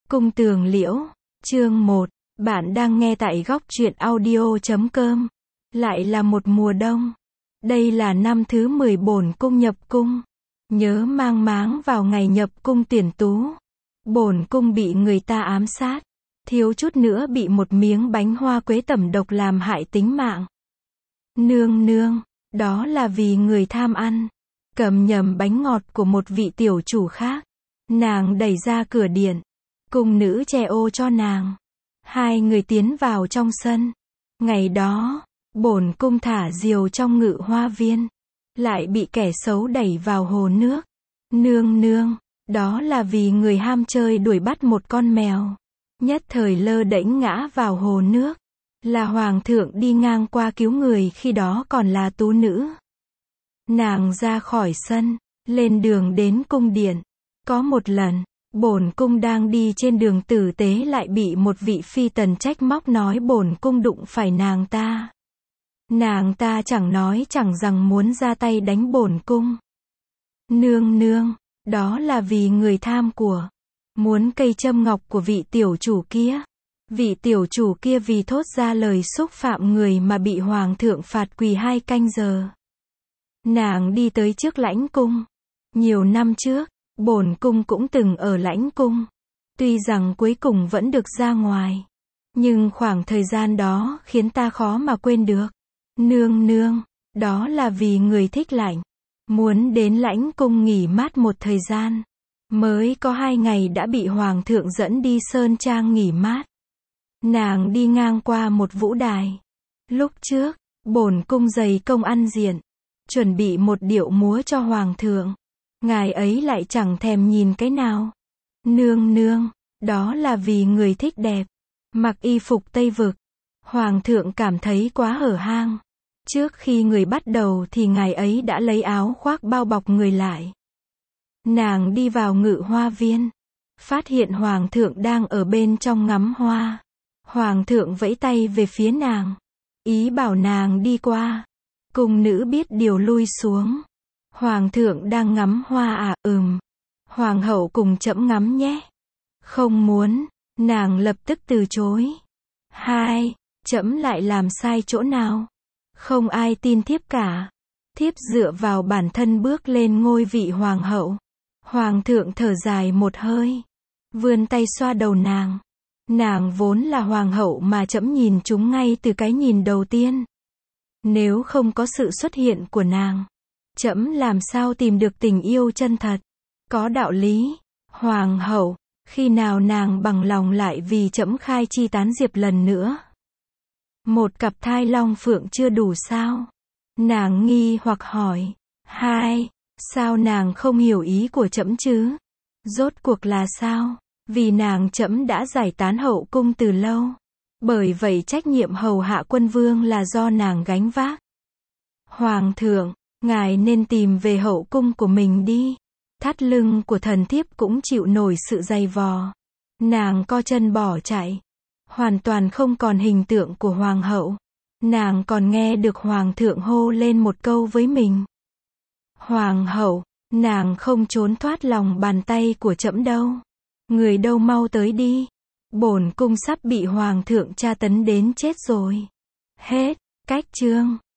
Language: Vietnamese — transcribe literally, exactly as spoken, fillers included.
Cung tường liễu, chương một, bạn đang nghe tại góc truyện audio chấm com. Lại là một mùa đông. Đây là năm thứ mười bổn cung nhập cung. Nhớ mang máng vào ngày nhập cung tuyển tú. Bổn cung bị người ta ám sát. Thiếu chút nữa bị một miếng bánh hoa quế tẩm độc làm hại tính mạng. Nương nương, đó là vì người tham ăn. Cầm nhầm bánh ngọt của một vị tiểu chủ khác. Nàng đẩy ra cửa điện. Cung nữ che ô cho nàng. Hai người tiến vào trong sân. Ngày đó, bổn cung thả diều trong ngự hoa viên. Lại bị kẻ xấu đẩy vào hồ nước. Nương nương, đó là vì người ham chơi đuổi bắt một con mèo. Nhất thời lơ đễnh ngã vào hồ nước. Là hoàng thượng đi ngang qua cứu người khi đó còn là tú nữ. Nàng ra khỏi sân, lên đường đến cung điện. Có một lần, bổn cung đang đi trên đường tử tế lại bị một vị phi tần trách móc nói bổn cung đụng phải nàng ta. Nàng ta chẳng nói chẳng rằng muốn ra tay đánh bổn cung. Nương nương, đó là vì người tham của. Muốn cây châm ngọc của vị tiểu chủ kia. Vị tiểu chủ kia vì thốt ra lời xúc phạm người mà bị hoàng thượng phạt quỳ hai canh giờ. Nàng đi tới trước lãnh cung. Nhiều năm trước, bổn cung cũng từng ở lãnh cung. Tuy rằng cuối cùng vẫn được ra ngoài. Nhưng khoảng thời gian đó khiến ta khó mà quên được. Nương nương, đó là vì người thích lạnh. Muốn đến lãnh cung nghỉ mát một thời gian. Mới có hai ngày đã bị hoàng thượng dẫn đi sơn trang nghỉ mát. Nàng đi ngang qua một vũ đài. Lúc trước, bổn cung dày công ăn diện. Chuẩn bị một điệu múa cho hoàng thượng. Ngài ấy lại chẳng thèm nhìn cái nào. Nương nương, đó là vì người thích đẹp. Mặc y phục Tây Vực. Hoàng thượng cảm thấy quá hở hang. Trước khi người bắt đầu thì ngài ấy đã lấy áo khoác bao bọc người lại. Nàng đi vào ngự hoa viên. Phát hiện hoàng thượng đang ở bên trong ngắm hoa. Hoàng thượng vẫy tay về phía nàng. Ý bảo nàng đi qua. Cung nữ biết điều lui xuống. Hoàng thượng đang ngắm hoa à, ừm. Hoàng hậu cùng trẫm ngắm nhé. Không muốn, nàng lập tức từ chối. Hai, trẫm lại làm sai chỗ nào? Không ai tin thiếp cả. Thiếp dựa vào bản thân bước lên ngôi vị hoàng hậu. Hoàng thượng thở dài một hơi. Vươn tay xoa đầu nàng. Nàng vốn là hoàng hậu mà trẫm nhìn chúng ngay từ cái nhìn đầu tiên. Nếu không có sự xuất hiện của nàng, trẫm làm sao tìm được tình yêu chân thật. Có đạo lý. Hoàng hậu, khi nào nàng bằng lòng lại vì trẫm khai chi tán diệp lần nữa? Một cặp thai long phượng chưa đủ sao? Nàng nghi hoặc hỏi. Hai, sao nàng không hiểu ý của trẫm chứ? Rốt cuộc là sao? Vì nàng trẫm đã giải tán hậu cung từ lâu. Bởi vậy trách nhiệm hầu hạ quân vương là do nàng gánh vác. Hoàng thượng, ngài nên tìm về hậu cung của mình đi. Thắt lưng của thần thiếp cũng chịu nổi sự dày vò. Nàng co chân bỏ chạy. Hoàn toàn không còn hình tượng của hoàng hậu. Nàng còn nghe được hoàng thượng hô lên một câu với mình. Hoàng hậu, nàng không trốn thoát lòng bàn tay của trẫm đâu. Người đâu mau tới đi. Bổn cung sắp bị hoàng thượng tra tấn đến chết rồi. Hết. Cách chương.